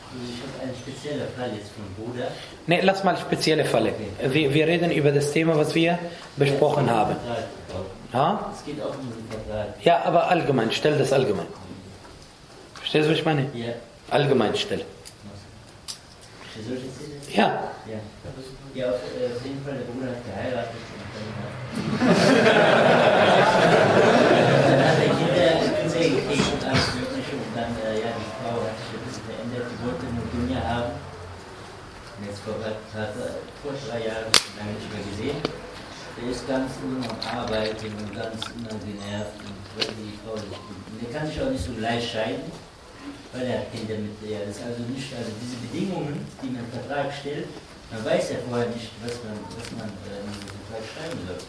Ich habe einen speziellen Fall jetzt vom Bruder. Ne, lass mal spezielle Fälle. Okay. Wir reden über das Thema, was wir besprochen haben. Ja? Es geht auch um den Vertrag. Ja, aber allgemein, stell das allgemein. Verstehst du, was ich meine? Ja. Allgemein stell. Soll ich jetzt sehen? Ja. Ja, auf jeden Fall, der Bruder hat geheiratet. Dann hat er Kinder gekriegt und alles Mögliche. Und dann, ja, die Frau hat sich ein bisschen verändert. Die wollte eine Dunja haben. Und jetzt vor 3 Jahren, lange nicht mehr gesehen. Der ist ganz nur am Arbeiten und ganz immer genervt. Und die Frau ist gut. Und der kann sich auch nicht so leicht scheiden, weil er hat Kinder mit der. Das ist also nicht, also diese Bedingungen, die man im Vertrag stellt, man weiß ja vorher nicht, was man in diesem Vertrag schreiben soll.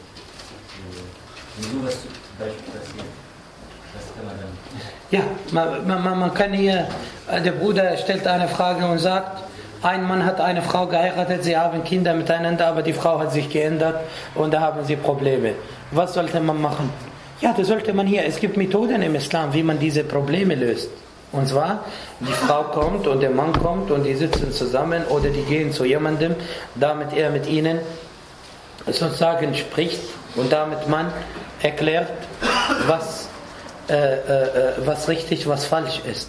Wenn sowas zum Beispiel passiert, was kann man dann? Ja, man kann hier, der Bruder stellt eine Frage und sagt, ein Mann hat eine Frau geheiratet, sie haben Kinder miteinander, aber die Frau hat sich geändert und da haben sie Probleme. Was sollte man machen? Ja, das sollte man hier, es gibt Methoden im Islam, wie man diese Probleme löst. Und zwar, die Frau kommt und der Mann kommt und die sitzen zusammen oder die gehen zu jemandem, damit er mit ihnen sozusagen spricht und damit man erklärt, was richtig, was falsch ist.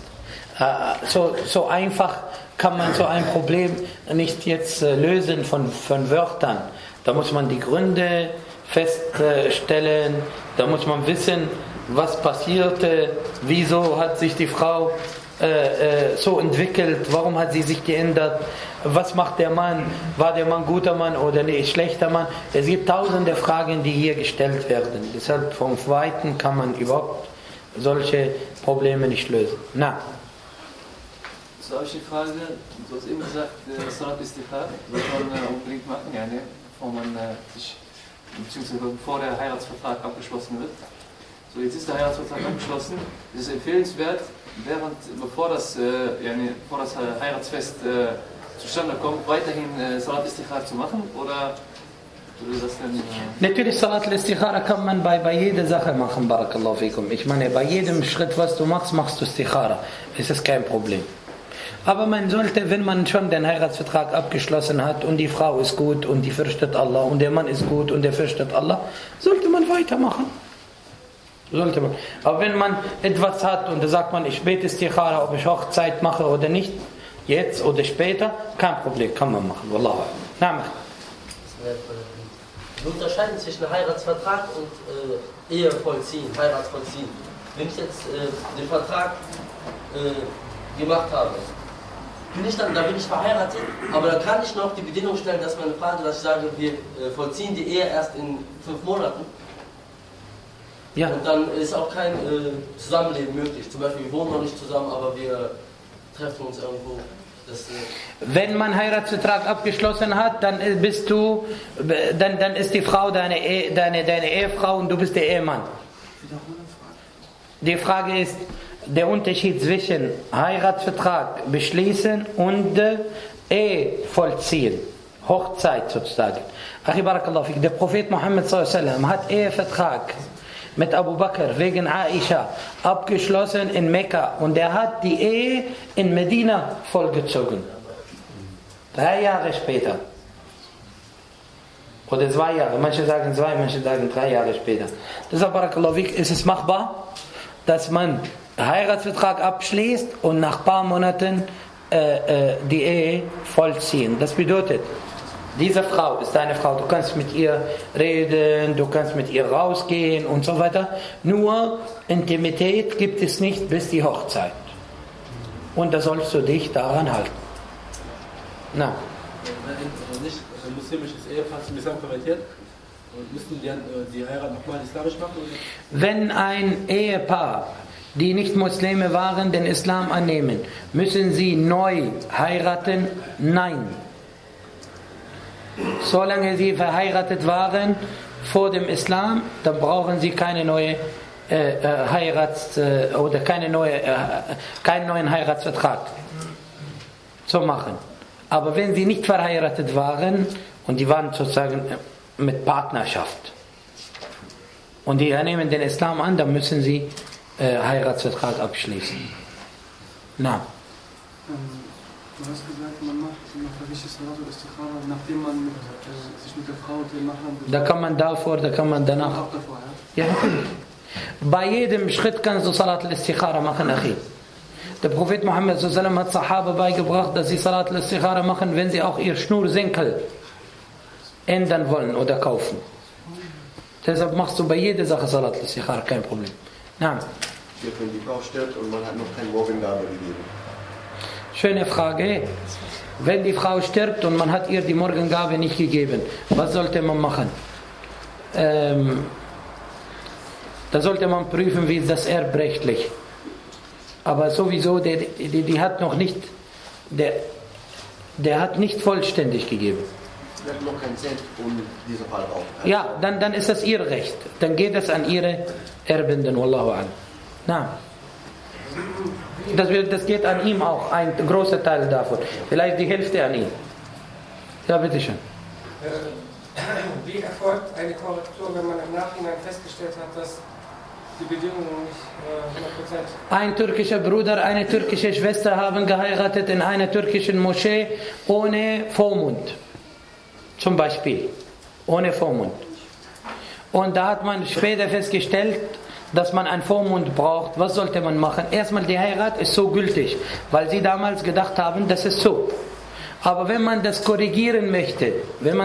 So einfach kann man so ein Problem nicht jetzt lösen von Wörtern. Da muss man die Gründe feststellen, da muss man wissen, was passierte, wieso hat sich die Frau so entwickelt, warum hat sie sich geändert, was macht der Mann, war der Mann guter Mann oder nicht schlechter Mann. Es gibt tausende Fragen, die hier gestellt werden. Deshalb vom Weiten kann man überhaupt solche Probleme nicht lösen. Na. So habe ich die Frage, du hast eben gesagt, Salat Istikhar sollte man unbedingt machen, ja, bevor man sich, beziehungsweise bevor der Heiratsvertrag abgeschlossen wird. So, jetzt ist der Heiratsvertrag abgeschlossen. Es ist empfehlenswert, bevor das Heiratsfest zustande kommt, weiterhin Salat Istikhar zu machen, oder würde das denn... Natürlich, Salat Istikhara kann man bei jeder Sache machen, Barakallahu fikum. Ich meine, bei jedem Schritt, was du machst, machst du Istikhara. Es ist kein Problem. Aber man sollte, wenn man schon den Heiratsvertrag abgeschlossen hat und die Frau ist gut und die fürchtet Allah und der Mann ist gut und der fürchtet Allah, sollte man weitermachen. Sollte man. Aber wenn man etwas hat und da sagt man, ich bete Istikhara, ob ich Hochzeit mache oder nicht, jetzt oder später, kein Problem, kann man machen. Wallahu. Na, mach. Wir unterscheiden zwischen Heiratsvertrag und Ehe vollziehen, Heirat vollziehen. Wenn ich jetzt den Vertrag gemacht habe, da bin ich verheiratet, aber dann kann ich noch die Bedingung stellen, dass meine Frage, dass ich sage, wir vollziehen die Ehe erst in 5 Monaten. Ja. Und dann ist auch kein Zusammenleben möglich. Zum Beispiel, wir wohnen noch nicht zusammen, aber wir treffen uns irgendwo. Wenn man Heiratsvertrag abgeschlossen hat, dann bist du, dann ist die Frau deine Ehefrau und du bist der Ehemann. Die Frage ist, der Unterschied zwischen Heiratsvertrag beschließen und Ehe vollziehen. Hochzeit sozusagen. Achi Barakallahu fik, der Prophet Muhammad sallallahu alaihi wasallam hat Ehevertrag mit Abu Bakr wegen Aisha abgeschlossen in Mekka und er hat die Ehe in Medina vollgezogen. 3 Jahre später. Oder 2 Jahre. Manche sagen 2, manche sagen 3 Jahre später. Deshalb, Barakallahu fik, ist es machbar, dass man Heiratsvertrag abschließt und nach ein paar Monaten die Ehe vollziehen. Das bedeutet, diese Frau ist deine Frau, du kannst mit ihr reden, du kannst mit ihr rausgehen und so weiter. Nur Intimität gibt es nicht bis die Hochzeit. Und da sollst du dich daran halten. Na. Wenn nicht ein muslimisches Ehepaar zum Islam konvertiert, müssen die Heirat nochmal islamisch machen? Oder? Wenn ein Ehepaar, die nicht Muslime waren, den Islam annehmen, müssen sie neu heiraten? Nein. Solange sie verheiratet waren vor dem Islam, dann brauchen sie keine neue keinen neuen Heiratsvertrag zu machen. Aber wenn sie nicht verheiratet waren und die waren sozusagen mit Partnerschaft und die nehmen den Islam an, dann müssen sie Heiratsvertrag abschließen. Na. Du hast gesagt, man macht richtig Salat oder Istikhara, nachdem man sich mit der Frau nachher... Da kann man davor, da kann man danach. Auch davor, ja? Ja, natürlich. Bei jedem Schritt kannst du Salat al-Istikhara machen, Achi. Der Prophet Muhammad sallallahu hat Sahaba beigebracht, dass sie Salat al-Istikhara machen, wenn sie auch ihr Schnursenkel ändern wollen oder kaufen. Deshalb machst du bei jeder Sache Salat al-Istikhara, kein Problem. Na. Wenn die Frau stirbt und man hat noch keine Morgengabe gegeben. Schöne Frage. Wenn die Frau stirbt und man hat ihr die Morgengabe nicht gegeben, was sollte man machen? Da sollte man prüfen, wie ist das erbrechtlich. Aber sowieso, die hat noch nicht, der hat nicht vollständig gegeben. Der hat noch keinen Cent, um diese Fall auch. Ja, dann ist das ihr Recht. Dann geht das an ihre Erbenden, Wallahu a'lam. Na. Das geht an ihm auch, ein großer Teil davon. Vielleicht die Hälfte an ihn. Ja, bitteschön. Wie erfolgt eine Korrektur, wenn man im Nachhinein festgestellt hat, dass die Bedingungen nicht 100%... Ein türkischer Bruder, eine türkische Schwester haben geheiratet in einer türkischen Moschee ohne Vormund. Zum Beispiel. Ohne Vormund. Und da hat man später festgestellt, dass man einen Vormund braucht. Was sollte man machen? Erstmal, die Heirat ist so gültig, weil sie damals gedacht haben, das ist so. Aber wenn man das korrigieren möchte,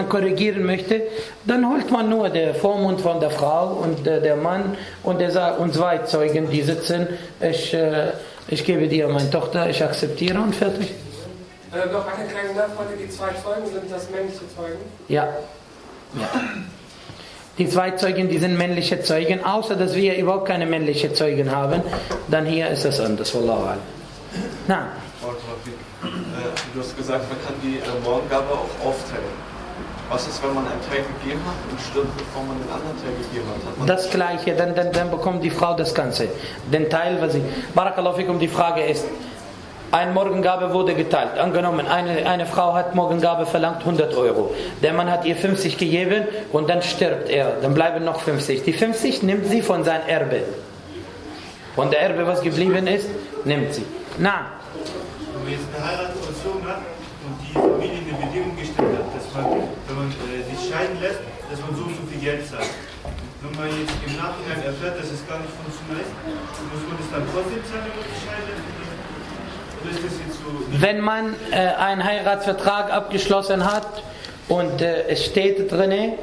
dann holt man nur den Vormund von der Frau und der Mann und zwei Zeugen, die sitzen. Ich gebe dir meine Tochter, ich akzeptiere und fertig. Noch eine kleine Nachfrage, die 2 Zeugen, sind das männliche Zeugen? Ja. Die 2 Zeugen, die sind männliche Zeugen, außer dass wir überhaupt keine männlichen Zeugen haben, dann hier ist es anders. Wallahu a'lam. Na. Du hast gesagt, man kann die Morgengabe auch aufteilen. Was ist, wenn man einen Teil gegeben hat und stirbt, bevor man den anderen Teil gegeben hat? Das Gleiche, dann bekommt die Frau das Ganze. Den Teil, was sie... Barakallahu fikum, die Frage ist, eine Morgengabe wurde geteilt. Angenommen, eine Frau hat Morgengabe verlangt 100 Euro. Der Mann hat ihr 50 gegeben und dann stirbt er. Dann bleiben noch 50. Die 50 nimmt sie von seinem Erbe. Von der Erbe, was geblieben ist, nimmt sie. Na. Wenn man jetzt eine Heirat vollzogen hat und die Familie eine Bedingung gestellt hat, dass man, wenn man sich scheiden lässt, dass man so viel Geld zahlt. Wenn man jetzt im Nachhinein erfährt, dass es gar nicht funktioniert, muss man das dann trotzdem zahlen, wenn man sich scheiden lässt? Oder ist das jetzt so? Wenn man einen Heiratsvertrag abgeschlossen hat und es steht drinne,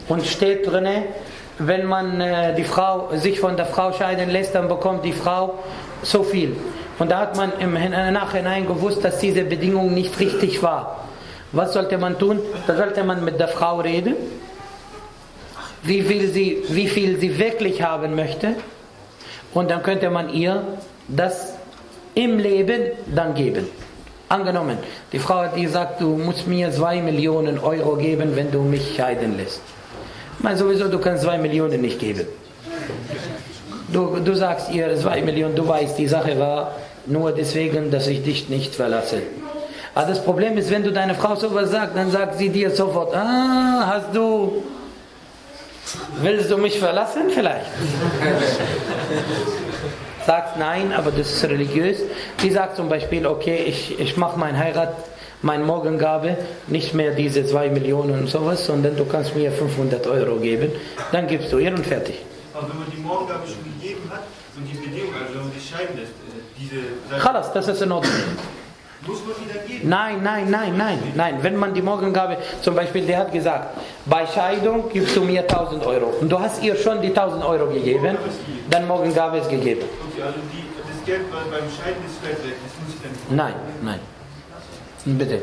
wenn man die Frau sich von der Frau scheiden lässt, dann bekommt die Frau so viel. Und da hat man im Nachhinein gewusst, dass diese Bedingung nicht richtig war. Was sollte man tun? Da sollte man mit der Frau reden, wie viel sie wirklich haben möchte. Und dann könnte man ihr das im Leben dann geben. Angenommen, die Frau hat gesagt, du musst mir 2 Millionen Euro geben, wenn du mich scheiden lässt. Ich meine sowieso, du kannst 2 Millionen nicht geben. Du sagst ihr 2 Millionen, du weißt, die Sache war nur deswegen, dass ich dich nicht verlasse. Aber das Problem ist, wenn du deine Frau sowas sagst, dann sagt sie dir sofort, willst du mich verlassen vielleicht? Sagt nein, aber das ist religiös. Die sagt zum Beispiel, okay, ich mache meine Morgengabe, nicht mehr diese 2 Millionen und sowas, sondern du kannst mir 500 Euro geben, dann gibst du ihr und fertig. Aber wenn man die Morgengabe schon gegeben hat und die Bedingung, also wenn man sich scheiden lässt, Khalas, das ist in Ordnung. Muss man die dann geben? Nein. Wenn man die Morgengabe, zum Beispiel, der hat gesagt, bei Scheidung gibst du mir 1000 Euro. Und du hast ihr schon die 1000 Euro gegeben, dann Morgengabe ist gegeben. Okay, also das Geld beim Scheiden ist vielleicht weg, das muss ich dann nicht. Nein. Bitte.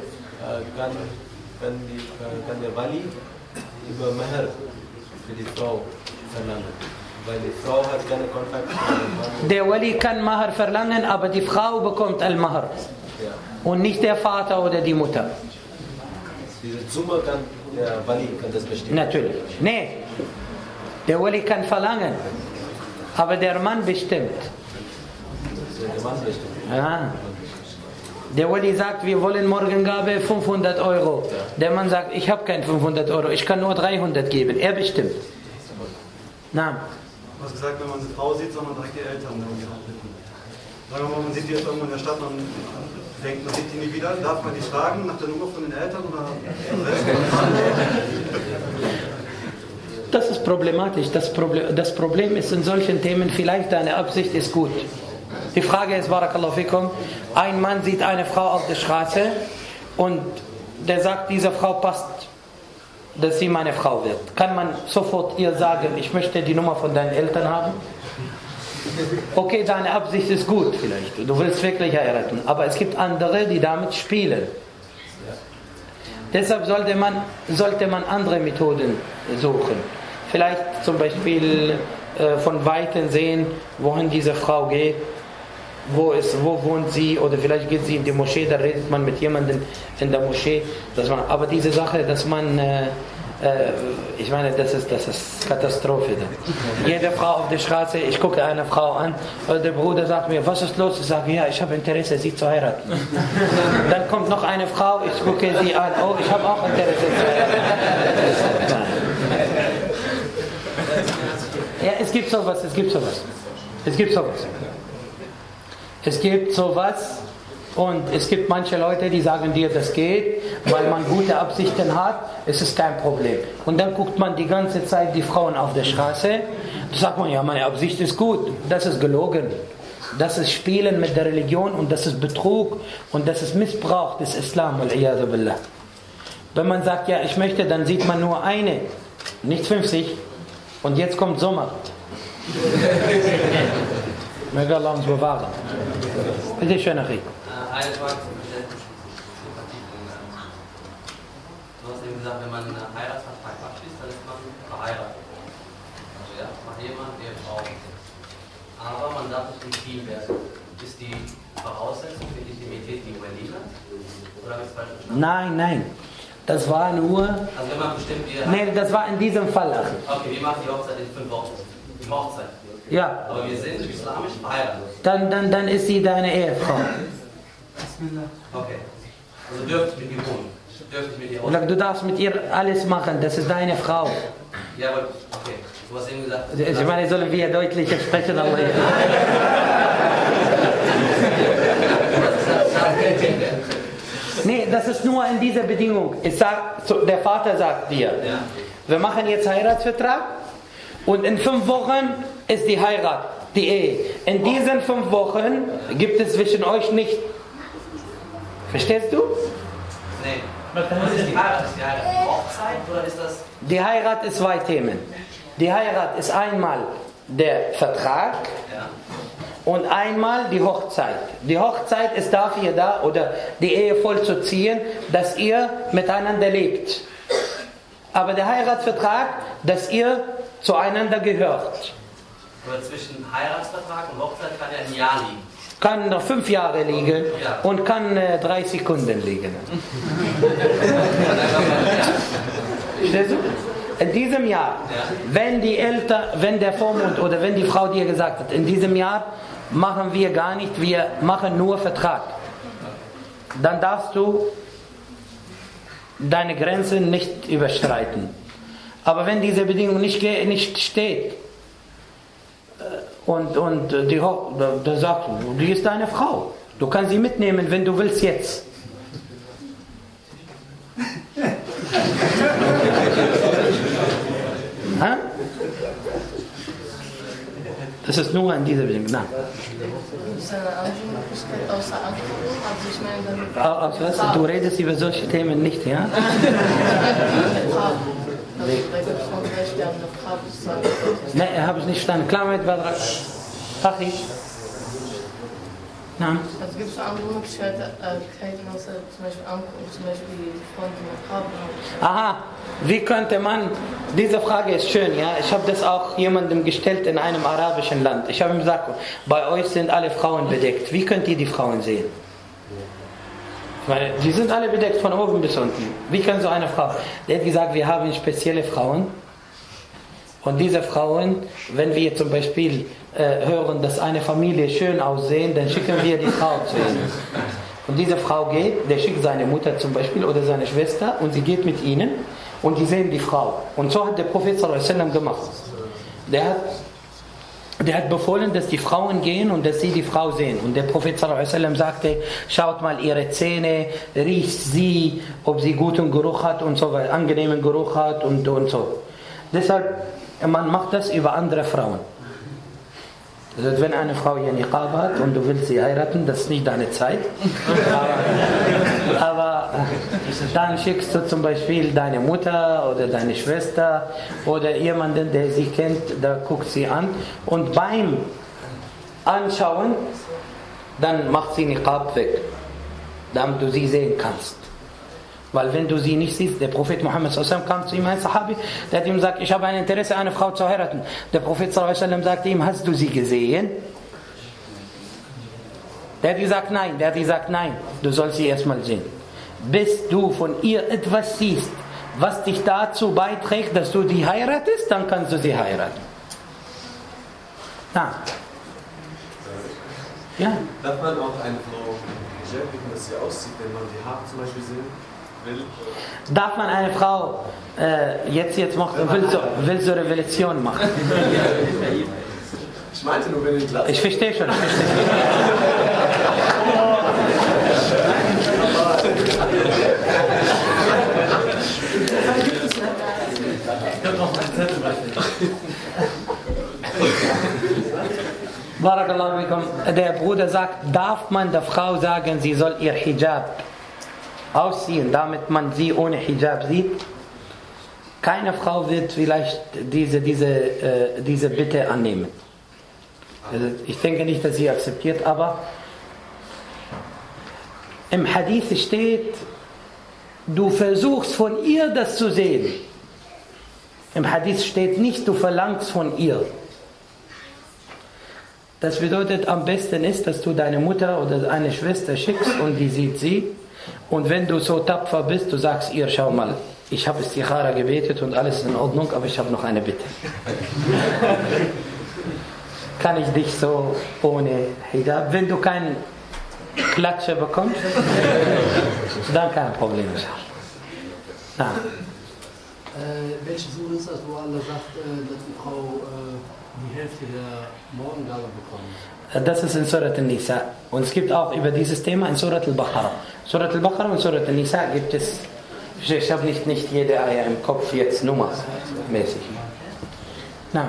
Kann der Wali über Mahr für die Frau verlangen? Weil die Frau hat keine Kontakt. Der Wali kann Mahr verlangen, aber die Frau bekommt Al-Mahr. Ja. Und nicht der Vater oder die Mutter. Diese Summe kann der Wali das bestimmen? Natürlich. Nee. Der Wali kann verlangen, aber der Mann bestimmt. Der Mann bestimmt? Ja. Der Wali sagt, wir wollen Morgengabe 500 Euro. Der Mann sagt, ich habe kein 500 Euro, ich kann nur 300 geben. Er bestimmt. Na. Du hast gesagt, wenn man eine Frau sieht, soll man direkt die Eltern irgendwie anrufen. Sagen wir mal, man sieht die jetzt irgendwo in der Stadt, man denkt, man sieht die nie wieder, darf man die fragen nach der Nummer von den Eltern oder? Das ist problematisch. Das Problem ist in solchen Themen, vielleicht deine Absicht ist gut. Die Frage ist, Barakallahu fikum, ein Mann sieht eine Frau auf der Straße und der sagt, diese Frau passt, dass sie meine Frau wird. Kann man sofort ihr sagen, ich möchte die Nummer von deinen Eltern haben? Okay, deine Absicht ist gut vielleicht, du willst wirklich heiraten, aber es gibt andere, die damit spielen. Deshalb sollte man andere Methoden suchen. Vielleicht zum Beispiel von Weitem sehen, wohin diese Frau geht, wo wohnt sie, oder vielleicht geht sie in die Moschee, da redet man mit jemandem in der Moschee. Aber diese Sache, dass man, ich meine, das ist Katastrophe. Jede Frau auf der Straße, ich gucke eine Frau an, der Bruder sagt mir, was ist los? Ich sage, ja, ich habe Interesse, sie zu heiraten. Dann kommt noch eine Frau, ich gucke sie an, oh, ich habe auch Interesse zu heiraten. Ja, es gibt sowas. Und es gibt manche Leute, die sagen dir, das geht, weil man gute Absichten hat, es ist kein Problem. Und dann guckt man die ganze Zeit die Frauen auf der Straße, da sagt man, ja, meine Absicht ist gut, das ist gelogen. Das ist Spielen mit der Religion und das ist Betrug und das ist Missbrauch des Islam. Wenn man sagt, ja, ich möchte, dann sieht man nur eine, nicht 50. Und jetzt kommt Sommer. Möge Allah uns bewahren. Bitte schön, Achik. Eine Frage zum Verständnis. Du hast eben gesagt, wenn man einen Heiratsvertrag abschließt, dann ist man verheiratet. Also ja, man Ehemann, Ehefrau. Aber man darf nicht intim werden. Ist die Voraussetzung für die Intimität die Walina? Oder habe ich es falsch verstanden? Nein. Das war nur... Also wenn man bestimmt die... Nein, das war in diesem Fall. Okay, wir machen die Hochzeit in 5 Wochen. Die Hochzeit. Ja. Aber wir sind islamisch verheiratet. Dann ist sie deine Ehefrau. Okay. Also dürfte ich mit ihr wohnen? Dürfte ich mit ihr ausgehen? Du darfst mit ihr alles machen, das ist deine Frau. Ja, aber okay. Du hast eben gesagt... Ich meine, sollen wir deutlicher sprechen, aber... Nee, das ist nur in dieser Bedingung. Der Vater sagt dir, wir machen jetzt Heiratsvertrag und in 5 Wochen ist die Heirat, die Ehe. In diesen 5 Wochen gibt es zwischen euch nicht. Verstehst du? Nee. Was ist die Heirat? Ist die Heirat die Hochzeit oder ist das... Die Heirat ist 2 Themen. Die Heirat ist einmal der Vertrag und einmal die Hochzeit. Die Hochzeit ist dafür da, oder die Ehe vollzuziehen, dass ihr miteinander lebt. Aber der Heiratsvertrag, dass ihr zueinander gehört. Aber zwischen Heiratsvertrag und Hochzeit kann ja ein Jahr liegen. Kann noch 5 Jahre liegen und kann 3 Sekunden liegen. Verstehst du? In diesem Jahr, wenn der Vormund oder wenn die Frau dir gesagt hat, in diesem Jahr machen wir gar nicht, wir machen nur Vertrag, dann darfst du deine Grenzen nicht überschreiten. Aber wenn diese Bedingung nicht steht und da sagt du, die ist deine Frau, du kannst sie mitnehmen, wenn du willst jetzt. Das ist nur an dieser Bedingung. Nein. Gibt es eine andere Möglichkeit außer Alkohol? Also ich meine, was? Du redest über solche Themen nicht, ja? Also bei Frauen vielleicht wir haben eine Frage zu sagen. Nein, habe ich nicht verstanden. Klar mit Badra. Fachi. Nein. Also gibt es andere Möglichkeiten außer zum Beispiel Alkohol, zum Beispiel die Frauen, die noch haben? Aha, wie könnte man, diese Frage ist schön, ja, ich habe das auch jemandem gestellt in einem arabischen Land. Ich habe ihm gesagt, bei euch sind alle Frauen bedeckt, wie könnt ihr die Frauen sehen? Ich meine, die sind alle bedeckt von oben bis unten. Wie kann so eine Frau? Der hat gesagt, wir haben spezielle Frauen und diese Frauen, wenn wir zum Beispiel hören, dass eine Familie schön aussehen, dann schicken wir die Frau zu ihnen. Und diese Frau geht, der schickt seine Mutter zum Beispiel oder seine Schwester und sie geht mit ihnen und die sehen die Frau. Und so hat der Prophet sallallahu alaihi wasallam gemacht. Der hat der hat befohlen, dass die Frauen gehen und dass sie die Frau sehen. Und der Prophet ﷺ sagte, schaut mal ihre Zähne, riecht sie, ob sie guten Geruch hat und so weiter, angenehmen Geruch hat und so. Deshalb, man macht das über andere Frauen. Also wenn eine Frau hier Niqab hat und du willst sie heiraten, das ist nicht deine Zeit. Aber dann schickst du zum Beispiel deine Mutter oder deine Schwester oder jemanden, der sie kennt, da guckt sie an. Und beim Anschauen, dann macht sie Niqab weg, damit du sie sehen kannst. Weil wenn du sie nicht siehst, der Prophet Muhammad s.a.w. kam zu ihm, ein Sahabi, der hat ihm gesagt, ich habe ein Interesse, eine Frau zu heiraten. Der Prophet s.a.w. sagte ihm, hast du sie gesehen? Der hat gesagt, nein, du sollst sie erstmal sehen. Bis du von ihr etwas siehst, was dich dazu beiträgt, dass du die heiratest, dann kannst du sie heiraten. Na. Ja? Darf man auch eine Frau Hijab geben, dass sie aussieht, wenn man die Haare zum Beispiel sehen will? Darf man eine Frau jetzt macht, will so Revolution machen? Ich meinte nur, wenn die Glas. Ich verstehe schon. Barakallahu fikum. Der Bruder sagt, darf man der Frau sagen, sie soll ihr Hijab ausziehen, damit man sie ohne Hijab sieht? Keine Frau wird vielleicht diese Bitte annehmen. Also ich denke nicht, dass sie akzeptiert, aber im Hadith steht, du versuchst von ihr das zu sehen. Im Hadith steht nicht, du verlangst von ihr. Das bedeutet, am besten ist, dass du deine Mutter oder eine Schwester schickst und die sieht sie. Und wenn du so tapfer bist, du sagst ihr, schau mal, ich habe Istikhara gebetet und alles in Ordnung, aber ich habe noch eine Bitte. Kann ich dich so ohne Hijab, wenn du keinen Klatscher bekommst, dann kein Problem. Welche Sure ist das, wo Allah sagt, dass die Frau die Hälfte der Morgengabe bekommt? Das ist in Surat al-Nisa. Und es gibt auch über dieses Thema in Surat al-Baqarah. Surat al-Baqarah und Surat al-Nisa gibt es, ich habe nicht jede Eier im Kopf jetzt nummermäßig. Na.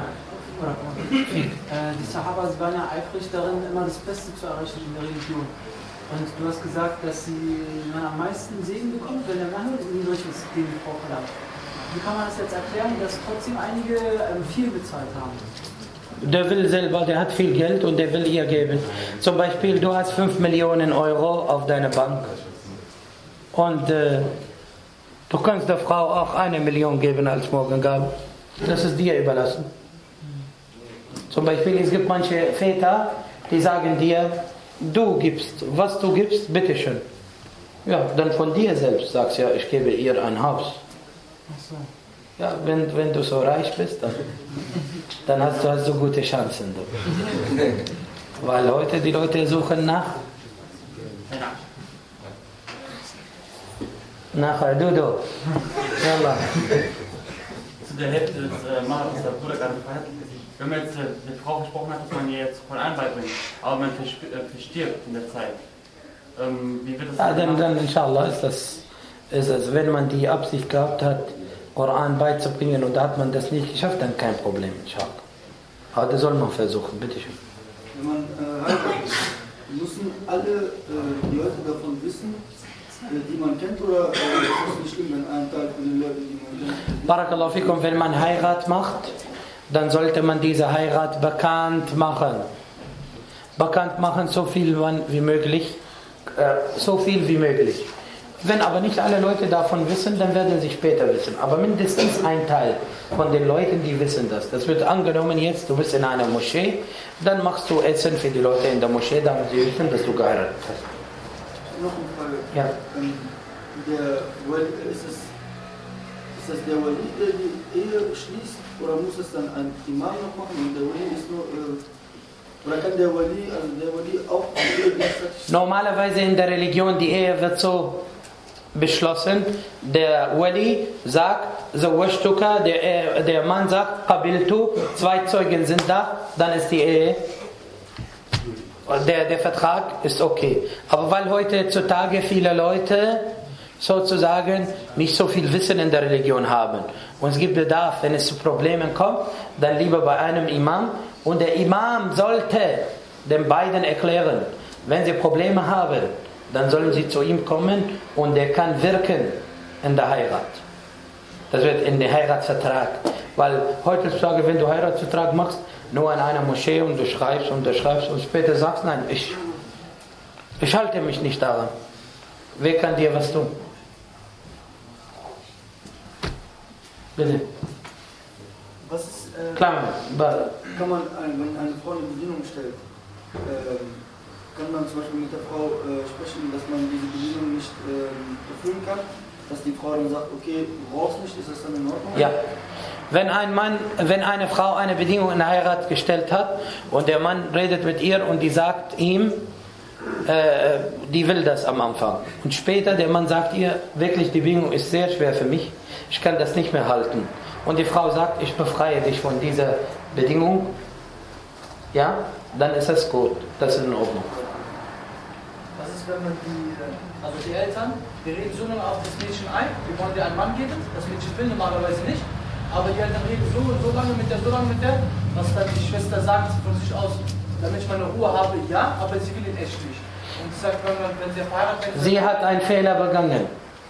Die Sahaba waren ja eifrig darin, immer das Beste zu erreichen in der Religion. Und du hast gesagt, dass man am meisten Segen bekommt, wenn der Mann niedriges Ding die Frau verlangt. Wie kann man das jetzt erklären, dass trotzdem einige viel bezahlt haben? Der will selber, der hat viel Geld und der will ihr geben. Zum Beispiel, du hast 5 Millionen Euro auf deiner Bank und du kannst der Frau auch 1 Million geben als Morgengabe. Das ist dir überlassen. Zum Beispiel, es gibt manche Väter, die sagen dir, du gibst, was du gibst, bitteschön. Ja, dann von dir selbst sagst du, ja, ich gebe ihr ein Haus. Ja, wenn du so reich bist, dann hast du gute Chancen. Weil heute die Leute suchen nach Dudu. Yalla. Zu der Hälfte des Mahrs, was der Bruder gerade verhandelt hat. Wenn man jetzt mit Frau gesprochen hat, dass man ihr jetzt von allem beibringt, aber man verstirbt in der Zeit. Wie wird das dann inshallah ist das, wenn man die Absicht gehabt hat, Koran beizubringen und da hat man das nicht geschafft, dann kein Problem, inshallah. Aber das soll man versuchen, bitteschön. Wenn man heiratet, müssen alle Leute davon wissen, die man kennt, oder ist es nicht schlimm, wenn ein Teil von den Leuten, die man kennt? Barakallahu fikum, wenn man Heirat macht, dann sollte man diese Heirat bekannt machen. Bekannt machen, so viel wie möglich. Wenn aber nicht alle Leute davon wissen, dann werden sie später wissen. Aber mindestens ein Teil von den Leuten, die wissen das. Das wird angenommen jetzt, du bist in einer Moschee, dann machst du Essen für die Leute in der Moschee, damit sie wissen, dass du geheiratet hast. Noch eine Frage. Ja. Ist das der Wali, der die Ehe schließt, oder muss es dann ein Imam noch machen und der Wali ist nur... Oder kann der Wali auch die Ehe gleichzeitig... Normalerweise in der Religion, die Ehe wird so beschlossen, der Wali sagt, Zawajtuka, der Mann sagt, Qabiltu, 2 Zeugen sind da, dann ist die Ehe, der Vertrag ist okay. Aber weil heutzutage viele Leute sozusagen nicht so viel Wissen in der Religion haben und es gibt Bedarf, wenn es zu Problemen kommt, dann lieber bei einem Imam, und der Imam sollte den beiden erklären, wenn sie Probleme haben, dann sollen sie zu ihm kommen und der kann wirken in der Heirat. Das wird in den Heiratsvertrag. Weil heutzutage, wenn du Heiratsvertrag machst, nur in einer Moschee und du schreibst und später sagst, nein, ich halte mich nicht daran. Wer kann dir was tun? Bitte. Was ist, Klar, kann man, wenn eine Frau eine Bedingung stellt, kann man zum Beispiel mit der Frau sprechen, dass man diese Bedingung nicht erfüllen kann? Dass die Frau dann sagt, okay, du brauchst nicht, ist das dann in Ordnung? Ja. Wenn eine Frau eine Bedingung in der Heirat gestellt hat und der Mann redet mit ihr und die sagt ihm, die will das am Anfang. Und später der Mann sagt ihr, wirklich die Bedingung ist sehr schwer für mich, ich kann das nicht mehr halten. Und die Frau sagt, ich befreie dich von dieser Bedingung, ja, dann ist das gut, das ist in Ordnung. Was ist, wenn man die Eltern, die reden so lange auf das Mädchen ein, die wollen dir einen Mann geben, das Mädchen will normalerweise nicht, aber die Eltern reden so lange mit der, was dann die Schwester sagt von sich aus, damit ich meine Ruhe habe, ja, aber sie will ihn echt nicht. Und sie sagt, wenn sie verheiratet ist... Sie hat einen Fehler begangen.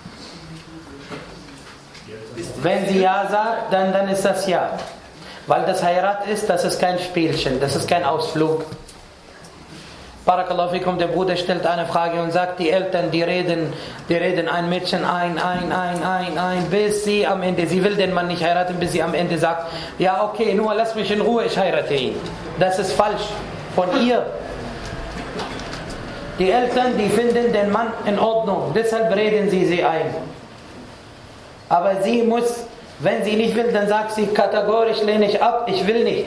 Wenn sie ja sagt, dann ist das ja. Weil das Heirat ist, das ist kein Spielchen, das ist kein Ausflug. Barakallahu fikum, der Bruder stellt eine Frage und sagt, die Eltern, die reden ein Mädchen ein, bis sie am Ende, sie will den Mann nicht heiraten, bis sie am Ende sagt, ja okay, nur lass mich in Ruhe, ich heirate ihn. Das ist falsch von ihr. Die Eltern, die finden den Mann in Ordnung, deshalb reden sie ein. Aber sie muss, wenn sie nicht will, dann sagt sie kategorisch, lehne ich ab, ich will nicht.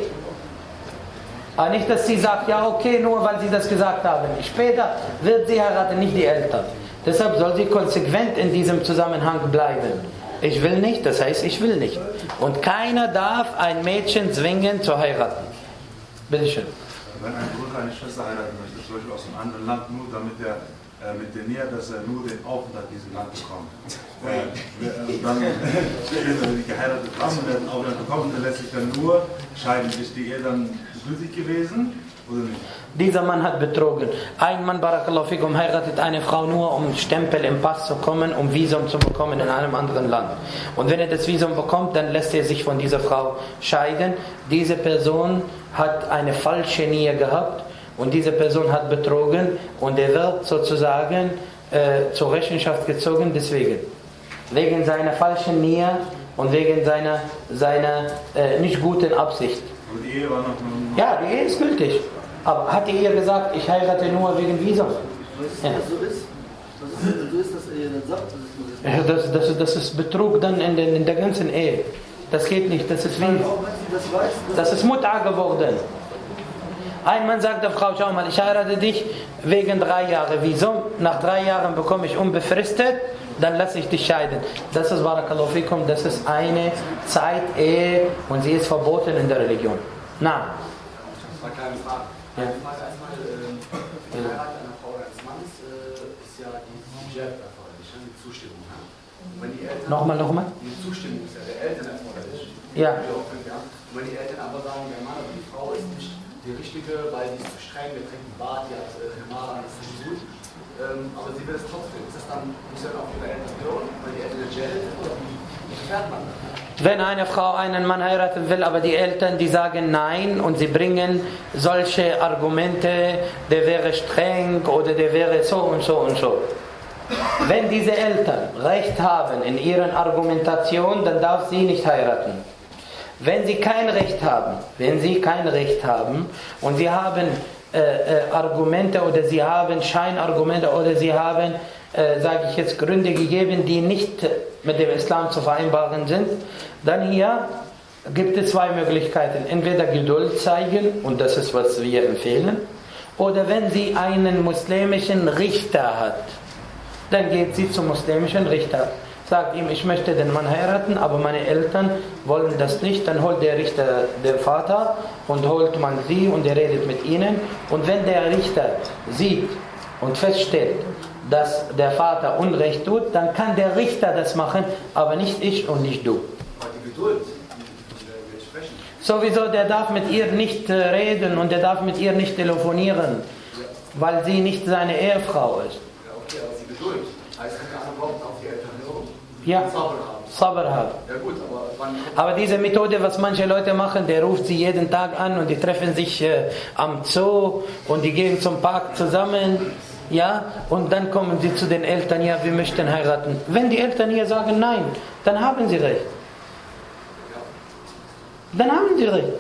Aber nicht, dass sie sagt, ja okay, nur weil sie das gesagt haben. Später wird sie heiraten, nicht die Eltern. Deshalb soll sie konsequent in diesem Zusammenhang bleiben. Ich will nicht, das heißt, ich will nicht. Und keiner darf ein Mädchen zwingen zu heiraten. Bitte schön. Wenn ein Bruder eine Schwester heiraten möchte, zum Beispiel aus einem anderen Land, nur damit er mit der Nähe, dass er nur den Aufenthalt in diesem Land bekommt. Dann werden die geheiratet haben und den Aufenthalt bekommen, dann lässt sich dann nur scheiden. Ist die Ehe dann gültig gewesen oder nicht? Dieser Mann hat betrogen. Ein Mann, Barakallahu fikum, heiratet eine Frau nur, um Stempel im Pass zu kommen, um Visum zu bekommen in einem anderen Land. Und wenn er das Visum bekommt, dann lässt er sich von dieser Frau scheiden. Diese Person hat eine falsche Nähe gehabt und diese Person hat betrogen und er wird sozusagen zur Rechenschaft gezogen deswegen. Wegen seiner falschen Nähe und wegen seiner nicht guten Absicht. Aber die Ehe war noch... Ja, die Ehe ist gültig. Aber hat die Ehe gesagt, ich heirate nur wegen Visum? Ja. So ist, dass er dann sagt, das ist Betrug dann in der ganzen Ehe. Das geht nicht, das ist wie... Das ist Mut'a geworden. Ein Mann sagt der Frau, schau mal, ich heirate dich wegen 3 Jahre Visum. Nach 3 Jahren bekomme ich unbefristet, dann lasse ich dich scheiden. Das ist Barakallahu fikum, das ist eine Zeitehe und sie ist verboten in der Religion. Na. Das war eine kleine Frage. Eine Frage erstmal, die Heirat einer Frau oder eines Mannes ist ja die Ijab erforderlich, die Zustimmung. Und wenn die Eltern Nochmal? Die Zustimmung ist ja der Eltern erforderlich. Ja. Und wenn die Eltern aber sagen, der Mann oder die Frau ist nicht die richtige, weil die ist zu streng, der trinkt einen Bad, die hat Mara, das ist nicht gut. Aber sie will es trotzdem. Ist das dann, muss ja auch ihre Eltern hören, weil die Eltern der Jail sind, oder wie fährt man das? Wenn eine Frau einen Mann heiraten will, aber die Eltern, die sagen nein und sie bringen solche Argumente, der wäre streng oder der wäre so und so und so. Wenn diese Eltern Recht haben in ihren Argumentationen, dann darf sie nicht heiraten. Wenn sie kein Recht haben und sie haben Argumente oder sie haben Scheinargumente oder sie haben, sage ich jetzt, Gründe gegeben, die nicht mit dem Islam zu vereinbaren sind, dann hier gibt es 2 Möglichkeiten. Entweder Geduld zeigen, und das ist, was wir empfehlen, oder wenn sie einen muslimischen Richter hat, Dann geht sie zum muslimischen Richter. Sagt ihm, ich möchte den Mann heiraten, aber meine Eltern wollen das nicht. Dann holt der Richter den Vater und holt man sie und er redet mit ihnen. Und wenn der Richter sieht und feststellt, dass der Vater Unrecht tut, dann kann der Richter das machen, aber nicht ich und nicht du. Aber die Geduld, sowieso, der darf mit ihr nicht reden und der darf mit ihr nicht telefonieren, weil sie nicht seine Ehefrau ist. Ja, okay, aber die Geduld heißt, kann der andere auf die Eltern hören? Ja, Sabr haben. Ja gut, aber diese Methode, was manche Leute machen, der ruft sie jeden Tag an und die treffen sich am Zoo und die gehen zum Park zusammen, ja, und dann kommen sie zu den Eltern, ja, wir möchten heiraten. Wenn die Eltern hier sagen nein, dann haben sie recht. Dann haben sie recht.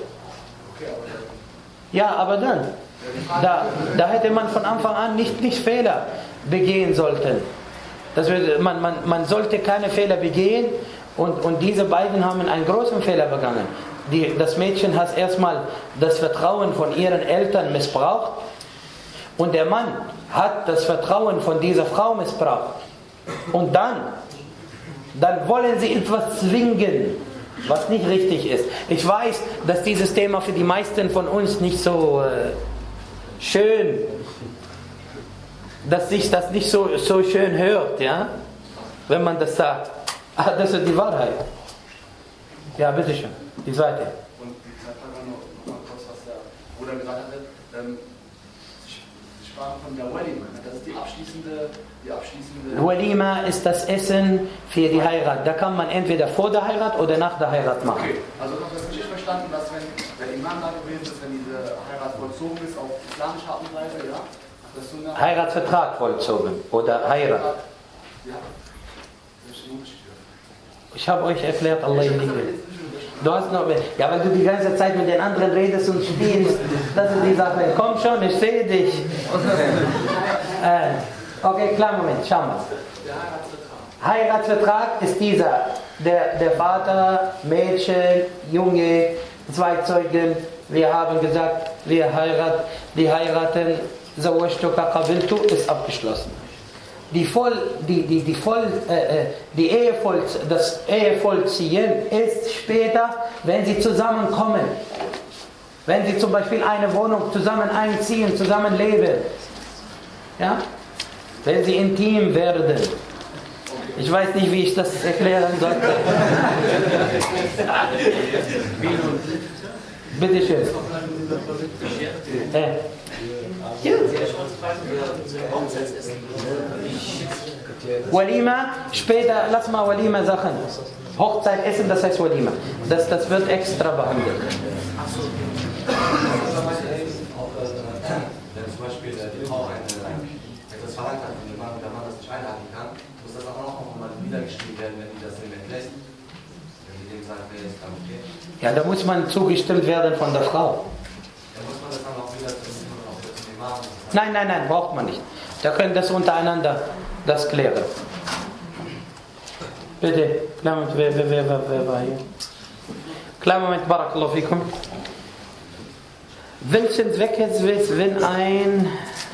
Ja, aber dann, da hätte man von Anfang an nicht Fehler begehen sollten. Man sollte keine Fehler begehen und diese beiden haben einen großen Fehler begangen. Das Mädchen hat erstmal das Vertrauen von ihren Eltern missbraucht und der Mann hat das Vertrauen von dieser Frau missbraucht. Und dann wollen sie etwas zwingen, was nicht richtig ist. Ich weiß, dass dieses Thema für die meisten von uns nicht so schön, dass sich das nicht so schön hört, ja, wenn man das sagt. Ah, das ist die Wahrheit. Ja, bitteschön, die Seite. Und die Zeit war noch mal kurz, was der Bruder gesagt hatte. Sie sprachen von der Walima. Das ist die abschließende. Walima ist das Essen für die Heirat. Da kann man entweder vor der Heirat oder nach der Heirat machen. Okay, also habe ich das richtig verstanden, dass wenn der Imam da gewesen ist, wenn diese Heirat vollzogen ist, auf islamische Art und Weise, ja? Heiratsvertrag vollzogen oder Heirat. Ja. Ich habe euch erklärt, Allah liebe. Du hast noch mehr. Ja, weil du die ganze Zeit mit den anderen redest und spielst. Das ist die Sache. Komm schon, ich sehe dich. Okay, klar, Moment, schau mal. Heiratsvertrag ist dieser. Der Vater, Mädchen, Junge, zwei Zeugen. Wir haben gesagt, die heiraten. Ist abgeschlossen. Das Ehevollziehen ist später, wenn sie zusammenkommen. Wenn sie zum Beispiel eine Wohnung zusammen einziehen, zusammen leben. Ja? Wenn sie intim werden. Ich weiß nicht, wie ich das erklären sollte. Bitte schön. Walima, später, lass mal Walima Sachen. Hochzeit essen, das heißt Walima. Das wird extra behandelt. Wenn zum Beispiel die Frau etwas verlangt hat von dem Mann und der Mann das nicht einhalten kann, muss das auch noch mal wiedergeschrieben werden, wenn die das nicht entlässt. Wenn die dem sagt, wer ist dann okay. Ja, da muss man zugestimmt werden von der Frau. Ja, muss man das dann auch wieder zum Imam? Nein, braucht man nicht. Da können das untereinander das klären. Bitte, klar Moment, wer war hier? Klar Moment, Barakallahu fikum. Welchen Zweck es ist, wenn ein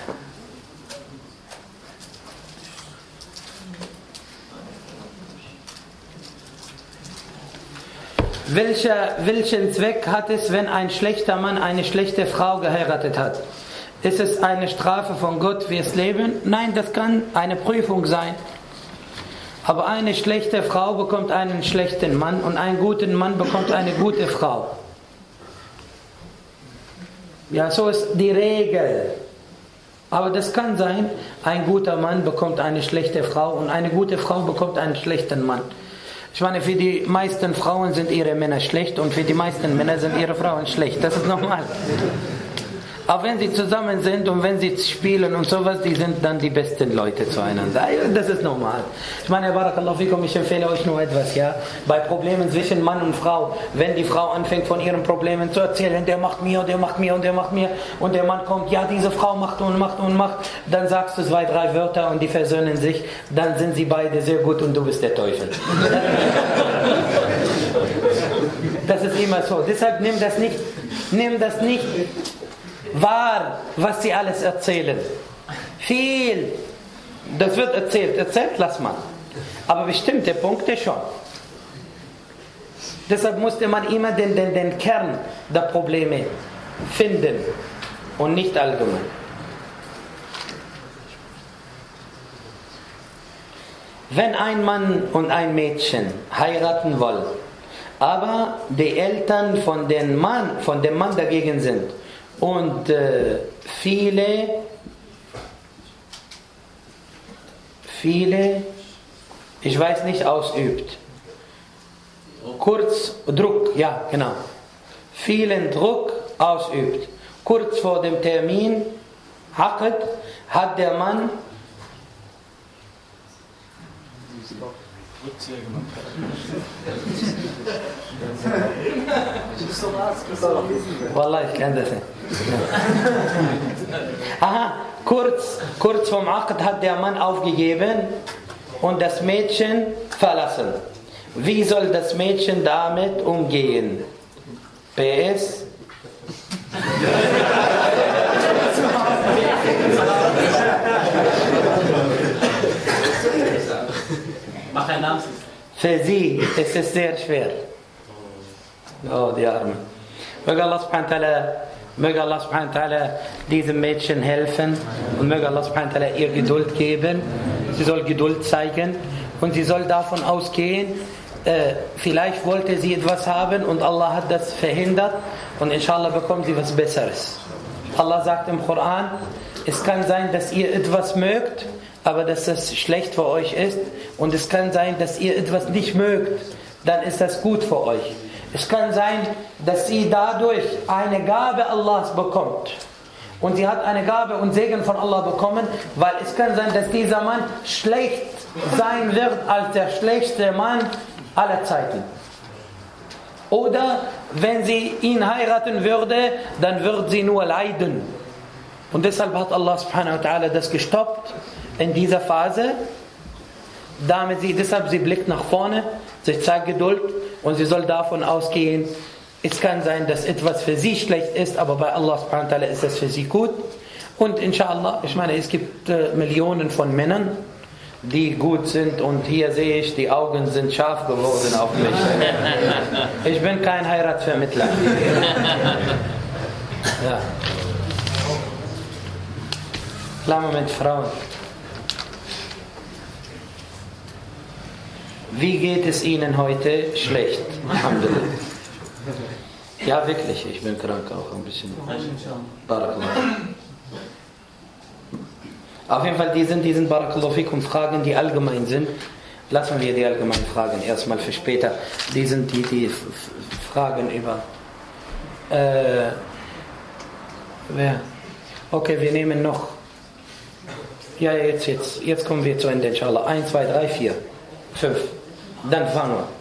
welchen Zweck hat es, wenn ein schlechter Mann eine schlechte Frau geheiratet hat? Ist es eine Strafe von Gott fürs Leben? Nein, das kann eine Prüfung sein. Aber eine schlechte Frau bekommt einen schlechten Mann und einen guten Mann bekommt eine gute Frau. Ja, so ist die Regel. Aber das kann sein, ein guter Mann bekommt eine schlechte Frau und eine gute Frau bekommt einen schlechten Mann. Ich meine, für die meisten Frauen sind ihre Männer schlecht und für die meisten Männer sind ihre Frauen schlecht. Das ist normal. Aber wenn sie zusammen sind und wenn sie spielen und sowas, die sind dann die besten Leute zueinander. Das ist normal. Ich meine, Barakallahu fikum, ich empfehle euch nur etwas, ja. Bei Problemen zwischen Mann und Frau, wenn die Frau anfängt von ihren Problemen zu erzählen, der macht mir und der macht mir und der macht mir, und der Mann kommt, ja, diese Frau macht und macht und macht, dann sagst du 2, 3 Wörter und die versöhnen sich, dann sind sie beide sehr gut und du bist der Teufel. Das ist immer so. Deshalb nimm das nicht wahr, was sie alles erzählen. Viel Das wird erzählt, lass mal. Aber bestimmte Punkte schon. Deshalb musste man immer den Kern der Probleme finden und nicht allgemein. Wenn ein Mann und ein Mädchen heiraten wollen, aber die Eltern von dem Mann dagegen sind und viele, ich weiß nicht, ausübt. Kurz Druck, ja genau. Vielen Druck ausübt. Kurz vor dem Termin, Aqd, hat der Mann Wallah, ich kann das nicht. Aha, kurz vorm Aqd hat der Mann aufgegeben und das Mädchen verlassen. Wie soll das Mädchen damit umgehen? PS? Mach ein Namens. Für sie ist es sehr schwer. Oh, die Arme. Möge Allah subhanahu wa ta'ala diesem Mädchen helfen und möge Allah subhanahu wa ta'ala ihr Geduld geben. Sie soll Geduld zeigen und sie soll davon ausgehen, vielleicht wollte sie etwas haben und Allah hat das verhindert und inshallah bekommt sie was Besseres. Allah sagt im Koran, es kann sein, dass ihr etwas mögt, aber dass das schlecht für euch ist, und es kann sein, dass ihr etwas nicht mögt, dann ist das gut für euch. Es kann sein, dass sie dadurch eine Gabe Allahs bekommt. Und sie hat eine Gabe und Segen von Allah bekommen, weil es kann sein, dass dieser Mann schlecht sein wird als der schlechteste Mann aller Zeiten. Oder wenn sie ihn heiraten würde, dann wird sie nur leiden. Und deshalb hat Allah subhanahu wa ta'ala das gestoppt in dieser Phase. Deshalb sie blickt nach vorne, sie zeigt Geduld und sie soll davon ausgehen, es kann sein, dass etwas für sie schlecht ist, aber bei Allah subhanahu wa ta'ala ist es für sie gut. Und inshallah, ich meine, es gibt Millionen von Männern, die gut sind, und hier sehe ich, die Augen sind scharf geworden auf mich. Ich bin kein Heiratsvermittler. Ja. Klar, Moment, Frauen. Wie geht es Ihnen heute? Schlecht. Alhamdulillah. Ja, wirklich, ich bin krank auch ein bisschen. Barakallah. Auf jeden Fall, diesen Barakallahu fikum Fragen, die allgemein sind. Lassen wir die allgemeinen Fragen erstmal für später. Die sind die Fragen über... wer? Okay, wir nehmen noch... Ja, jetzt kommen wir zu Ende, inshallah. 1, 2, 3, 4, 5. Dann fangen wir.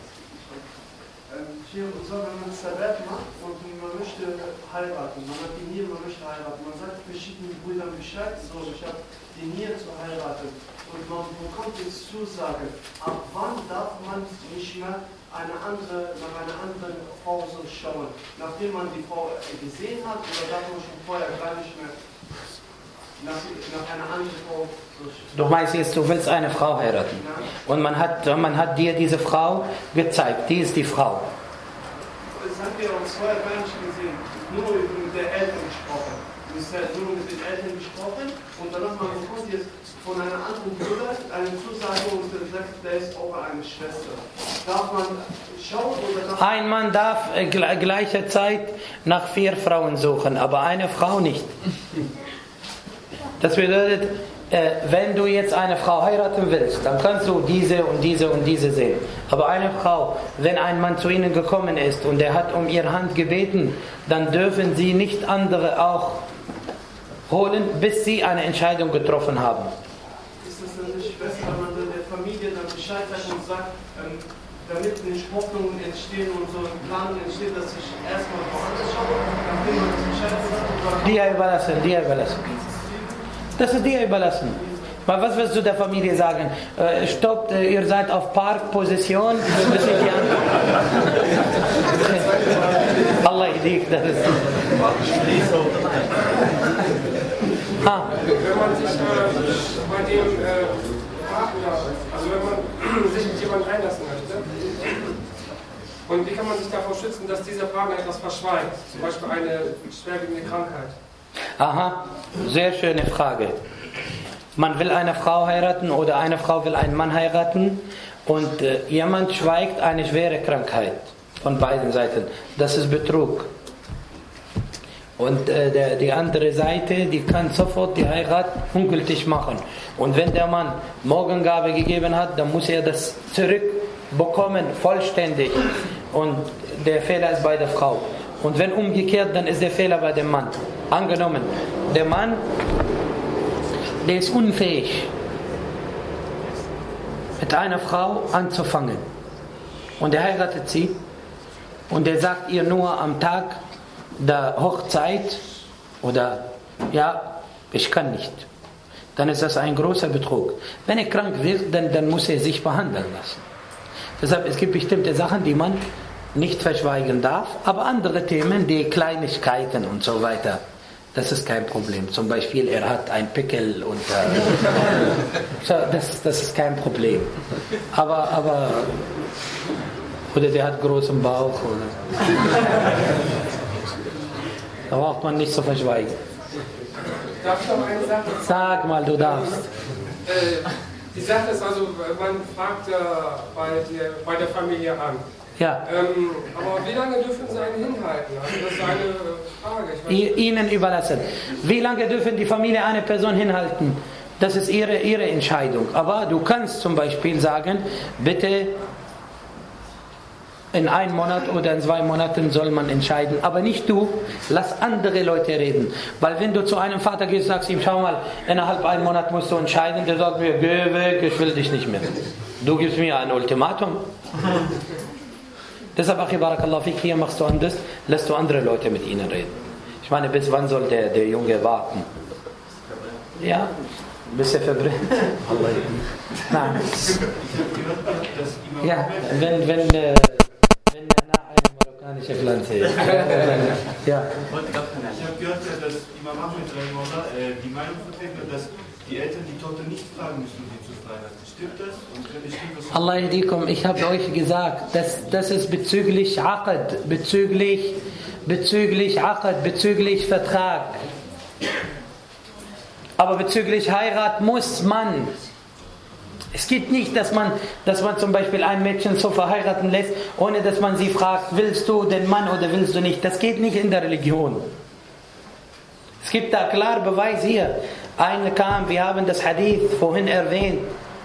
Und zwar, wenn man Sabat macht und man möchte heiraten, man hat die Niere, man möchte heiraten, man sagt verschiedenen Brüdern Bescheid, so, ich habe die Niere zu heiraten, und man bekommt jetzt Zusage, ab wann darf man nicht mehr nach einer anderen Frau so schauen, nachdem man die Frau gesehen hat, oder darf man schon vorher gar nicht mehr nach einer anderen Frau so schauen? Du meinst jetzt, du willst eine Frau heiraten, und man hat dir diese Frau gezeigt, die ist die Frau. Das haben wir uns vorher gar nicht gesehen, nur mit den Eltern gesprochen. Nur mit den Eltern gesprochen, und danach man bekommt jetzt von einer anderen Bruder eine Zusage und sagt, der ist auch eine Schwester. Darf man schauen oder darf Ein Mann darf gleicher Zeit nach 4 Frauen suchen, aber eine Frau nicht. Das bedeutet, wenn du jetzt eine Frau heiraten willst, dann kannst du diese und diese und diese sehen. Aber eine Frau, wenn ein Mann zu ihnen gekommen ist und er hat um ihre Hand gebeten, dann dürfen sie nicht andere auch holen, bis sie eine Entscheidung getroffen haben. Ist es dann nicht besser, wenn man der Familie dann Bescheid sagt und sagt, damit nicht Hoffnungen entstehen und so ein Plan entsteht, dass ich erstmal woanders schaue, nachdem man das Bescheid sagt? Dir überlassen. Das ist dir überlassen. Weil was wirst du der Familie sagen? Stoppt, ihr seid auf Parkposition. Allah yahdik, das ist... Wenn man sich bei dem Partner, also wenn man sich mit jemandem einlassen möchte, und wie kann man sich davor schützen, dass dieser Partner etwas verschweigt, zum Beispiel eine schwerwiegende Krankheit? Aha, sehr schöne Frage. Man will eine Frau heiraten oder eine Frau will einen Mann heiraten und jemand schweigt eine schwere Krankheit von beiden Seiten. Das ist Betrug. Und die andere Seite, die kann sofort die Heirat ungültig machen. Und wenn der Mann Morgengabe gegeben hat, dann muss er das zurückbekommen, vollständig. Und der Fehler ist bei der Frau. Und wenn umgekehrt, dann ist der Fehler bei dem Mann. Angenommen, der Mann, der ist unfähig, mit einer Frau anzufangen. Und er heiratet sie. Und er sagt ihr nur am Tag der Hochzeit, oder ja, ich kann nicht. Dann ist das ein großer Betrug. Wenn er krank wird, dann muss er sich behandeln lassen. Deshalb, es gibt bestimmte Sachen, die man nicht verschweigen darf, aber andere Themen, die Kleinigkeiten und so weiter, das ist kein Problem. Zum Beispiel, er hat einen Pickel und das ist kein Problem. Aber oder der hat großen Bauch. Oder, da braucht man nicht zu verschweigen. Darf ich noch eine Sache? Sag mal, du darfst. Die Sache ist also, man fragt bei der Familie an. Ja. Aber wie lange dürfen Sie einen hinhalten? Also das ist eine Frage. Ihnen überlassen. Wie lange dürfen die Familie eine Person hinhalten? Das ist ihre Entscheidung. Aber du kannst zum Beispiel sagen, bitte in 1 Monat oder in 2 Monaten soll man entscheiden. Aber nicht du, lass andere Leute reden. Weil wenn du zu einem Vater gehst, sagst ihm, schau mal, innerhalb 1 Monat musst du entscheiden, der sagt mir, geh weg, ich will dich nicht mehr. Du gibst mir ein Ultimatum. Deshalb, Achi Barakallahu Fik, hier machst du anders, lässt du andere Leute mit ihnen reden. Ich meine, bis wann soll der Junge warten? Ja, bis er verbrennt. Nein. Ja, wenn er nach einer marokkanischen Pflanze ist. Ja. Ich habe gehört, dass Imam Ahmed die Meinung vertreten, dass die Eltern die Tochter nicht fragen müssen, um sie zu heiraten. Stimmt das? Und wenn nicht stimmt, was Allah yahdikum, ich habe euch gesagt, das ist bezüglich Aqd, bezüglich Vertrag. Aber bezüglich Heirat muss man. Es geht nicht, dass man zum Beispiel ein Mädchen so verheiraten lässt, ohne dass man sie fragt, willst du den Mann oder willst du nicht. Das geht nicht in der Religion. Es gibt da klar Beweis hier. Einer kam, wir haben das Hadith vorhin erwähnt,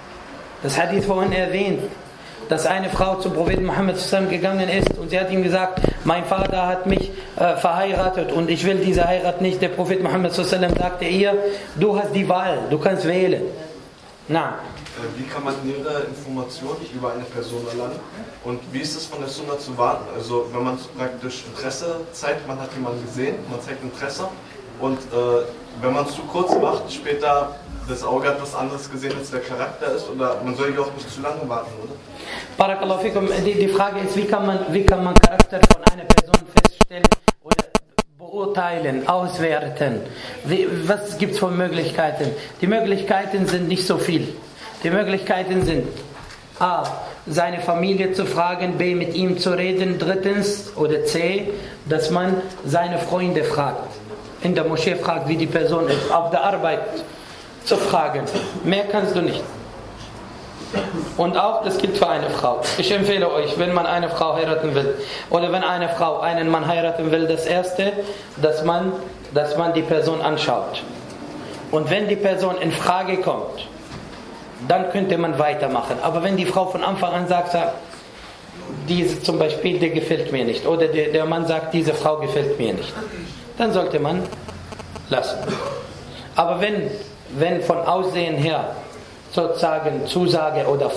dass eine Frau zum Propheten Muhammad gegangen ist und sie hat ihm gesagt, mein Vater hat mich verheiratet und ich will diese Heirat nicht. Der Prophet Muhammad sagte ihr, du hast die Wahl, du kannst wählen. Na. Wie kann man nähere Informationen über eine Person erlangen? Und wie ist es von der Sunna zu warten? Also wenn man praktisch Interesse zeigt, man hat jemanden gesehen, man zeigt Interesse und wenn man es zu kurz macht, später das Auge hat was anderes gesehen, als der Charakter ist, oder man soll ja auch nicht zu lange warten, oder? Barakallahu fikum, die Frage ist, wie kann man Charakter von einer Person feststellen oder beurteilen, auswerten? Was gibt es für Möglichkeiten? Die Möglichkeiten sind nicht so viel. Die Möglichkeiten sind A, seine Familie zu fragen, B, mit ihm zu reden, drittens oder C, dass man seine Freunde fragt. In der Moschee fragt, wie die Person ist, auf der Arbeit zu fragen. Mehr kannst du nicht. Und auch, das gilt für eine Frau. Ich empfehle euch, wenn man eine Frau heiraten will, oder wenn eine Frau einen Mann heiraten will, das Erste, dass man die Person anschaut. Und wenn die Person in Frage kommt, dann könnte man weitermachen. Aber wenn die Frau von Anfang an sagt, diese zum Beispiel, der gefällt mir nicht, oder der Mann sagt, diese Frau gefällt mir nicht, dann sollte man lassen. Aber wenn von Aussehen her sozusagen Zusage oder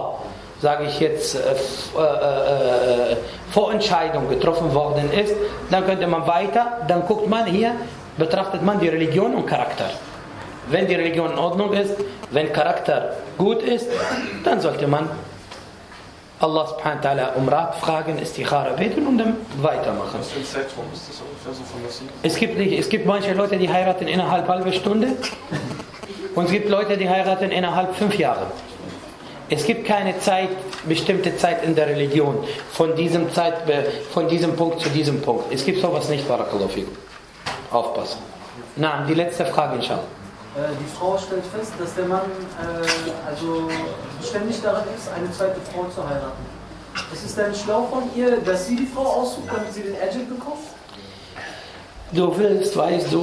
Vorentscheidung getroffen worden ist, dann könnte man weiter, dann guckt man hier, betrachtet man die Religion und Charakter. Wenn die Religion in Ordnung ist, wenn Charakter gut ist, dann sollte man Allah subhanahu wa ta'ala um Rat fragen, Istikhara beten und dann weitermachen. Was für ein Zeitraum ist das ungefähr so von Nasieb? Es gibt manche Leute, die heiraten innerhalb halbe Stunde und es gibt Leute, die heiraten innerhalb 5 Jahre. Es gibt keine bestimmte Zeit in der Religion, von diesem Punkt zu diesem Punkt. Es gibt sowas nicht, Barakallahu fikum. Aufpassen. Na, die letzte Frage, inshallah. Die Frau stellt fest, dass der Mann also ständig daran ist, eine zweite Frau zu heiraten. Ist es denn schlau von ihr, dass sie die Frau aussucht, damit sie den Ajr bekommt? Du willst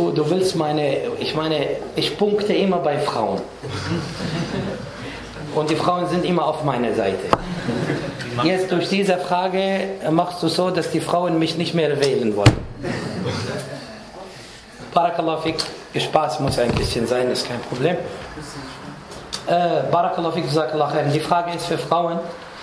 ich punkte immer bei Frauen. Und die Frauen sind immer auf meiner Seite. Jetzt durch diese Frage machst du so, dass die Frauen mich nicht mehr wählen wollen. Barakallahu fik, Spaß muss ein bisschen sein, ist kein Problem. Barakallahu fik, jazakallahu khairan. Die Frage ist für Frauen.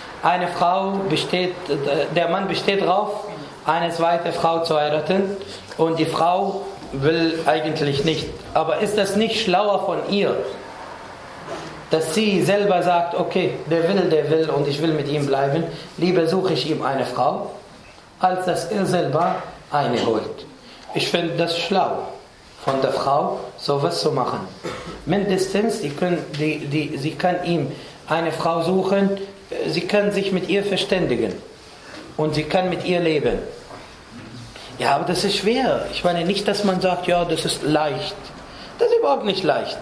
Der Mann besteht darauf, eine zweite Frau zu heiraten und die Frau will eigentlich nicht. Aber ist das nicht schlauer von ihr, dass sie selber sagt, okay, der will und ich will mit ihm bleiben, lieber suche ich ihm eine Frau, als dass er selber eine holt. Ich finde das schlau von der Frau, sowas zu machen. Mindestens, sie kann ihm eine Frau suchen, sie kann sich mit ihr verständigen und sie kann mit ihr leben. Ja, aber das ist schwer. Ich meine nicht, dass man sagt, ja, das ist leicht. Das ist überhaupt nicht leicht.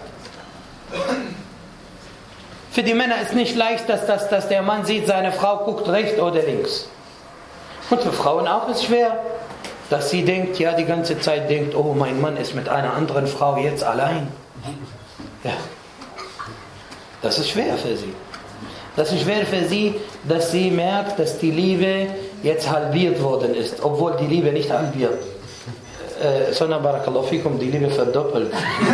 Für die Männer ist nicht leicht, dass der Mann sieht, seine Frau guckt rechts oder links. Und für Frauen auch ist es schwer, dass sie denkt, ja, die ganze Zeit denkt, oh, mein Mann ist mit einer anderen Frau jetzt allein. Ja. Das ist schwer für sie. Das ist schwer für sie, dass sie merkt, dass die Liebe jetzt halbiert worden ist, obwohl die Liebe nicht halbiert, sondern Barakallahu fikum, die Liebe verdoppelt.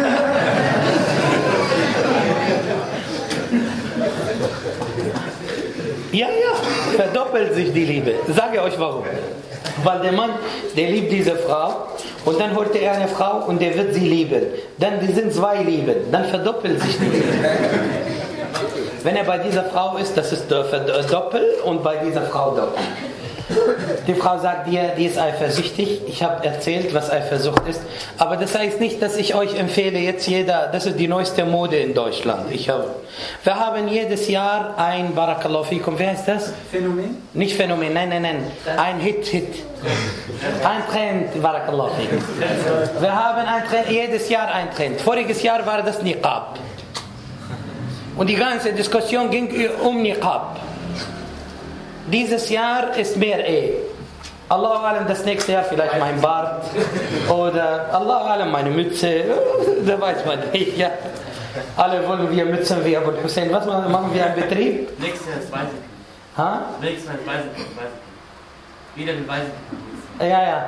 Ja, verdoppelt sich die Liebe. Sage euch warum. Weil der Mann, der liebt diese Frau und dann holt er eine Frau und der wird sie lieben. Dann sind 2 Lieben, dann verdoppelt sich die Liebe. Wenn er bei dieser Frau ist, das ist doppelt und bei dieser Frau doppelt. Die Frau sagt dir, die ist eifersüchtig. Ich habe erzählt, was Eifersucht ist. Aber das heißt nicht, dass ich euch empfehle, jetzt das ist die neueste Mode in Deutschland. Wir haben jedes Jahr ein Barakallahu fikum, wer ist das? Phänomen? Nicht Phänomen, nein. Ein Hit. Ein Trend, Barakallahu fikum. Wir haben jedes Jahr ein Trend. Voriges Jahr war das Niqab. Und die ganze Diskussion ging um Niqab. Dieses Jahr ist mehr Allahu alam, das nächste Jahr vielleicht mein Bart oder Allahu alam meine Mütze, da weiß man nicht. Ja. Alle wollen wir Mützen wie Abu Hussein. Was machen wir im Betrieb? Nächstes Jahr ist Weiße. Nächstes Jahr ist Weiße. Wieder die Weiße. Ja.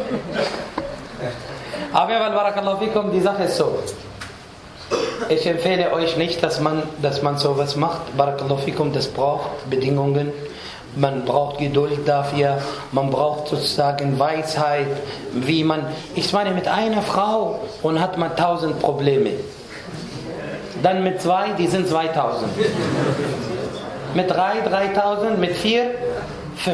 Aber Barakallahu fikum, die Sache ist so. Ich empfehle euch nicht, dass man sowas macht. Barakallahu fikum, das braucht Bedingungen. Man braucht Geduld dafür. Man braucht sozusagen Weisheit, ich meine, mit einer Frau und hat man 1000 Probleme. Dann mit 2, die sind 2000. Mit 3, 3000. Mit 4, 5.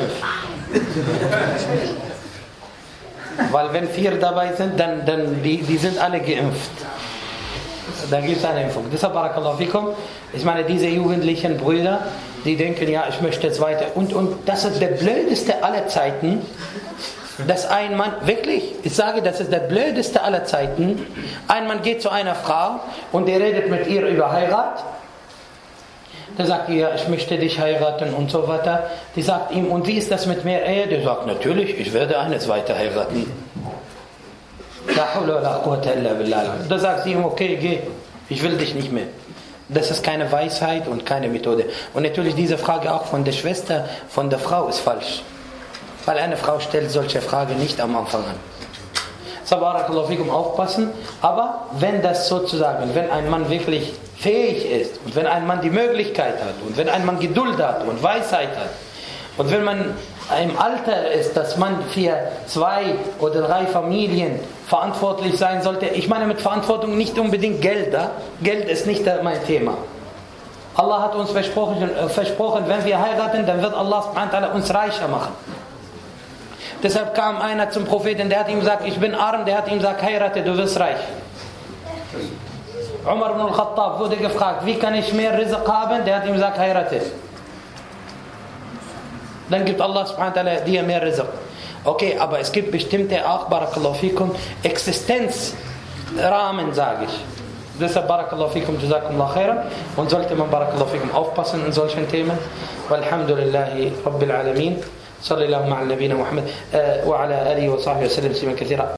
Weil wenn 4 dabei sind, dann die sind alle geimpft. Da gibt es eine Impfung. Deshalb Barakallahu fikum. Ich meine, diese jugendlichen Brüder, die denken, ja, ich möchte jetzt weiter. Und das ist der blödeste aller Zeiten, dass ein Mann, wirklich, ich sage, das ist der blödeste aller Zeiten, ein Mann geht zu einer Frau und der redet mit ihr über Heirat. Der sagt ihr, ja, ich möchte dich heiraten und so weiter. Die sagt ihm, und wie ist das mit mehr Ehe? Der sagt, natürlich, ich werde eine zweite heiraten. Da sagt sie ihm, okay, geh, ich will dich nicht mehr. Das ist keine Weisheit und keine Methode. Und natürlich diese Frage auch von der Schwester, von der Frau ist falsch. Weil eine Frau stellt solche Fragen nicht am Anfang an. So, Barakallahu fikum, aufpassen. Aber wenn das sozusagen, wenn ein Mann wirklich fähig ist und wenn ein Mann die Möglichkeit hat und wenn ein Mann Geduld hat und Weisheit hat und wenn man im Alter ist, dass man für 2 oder 3 Familien verantwortlich sein sollte. Ich meine mit Verantwortung nicht unbedingt Geld. Geld ist nicht mein Thema. Allah hat uns versprochen, wenn wir heiraten, dann wird Allah subhanahu wa ta'ala uns reicher machen. Deshalb kam einer zum Propheten, der hat ihm gesagt, ich bin arm, der hat ihm gesagt, heirate, du wirst reich. Umar ibn al-Khattab wurde gefragt, wie kann ich mehr Rizq haben? Der hat ihm gesagt, heirate. Dann gibt Allah subhanahu wa ta'ala dir mehr Rizq. Okay, aber es gibt bestimmte auch, barakallahu fikum, Existenzrahmen, sage ich. Deshalb barakallahu fikum, jazakumullah khairan. Und sollte man barakallahu fikum aufpassen in solchen Themen. Walhamdulillahi Rabbil Alamin. صلى الله على نبينا محمد وعلى آله وصحبه وسلم تسليما كثيرا.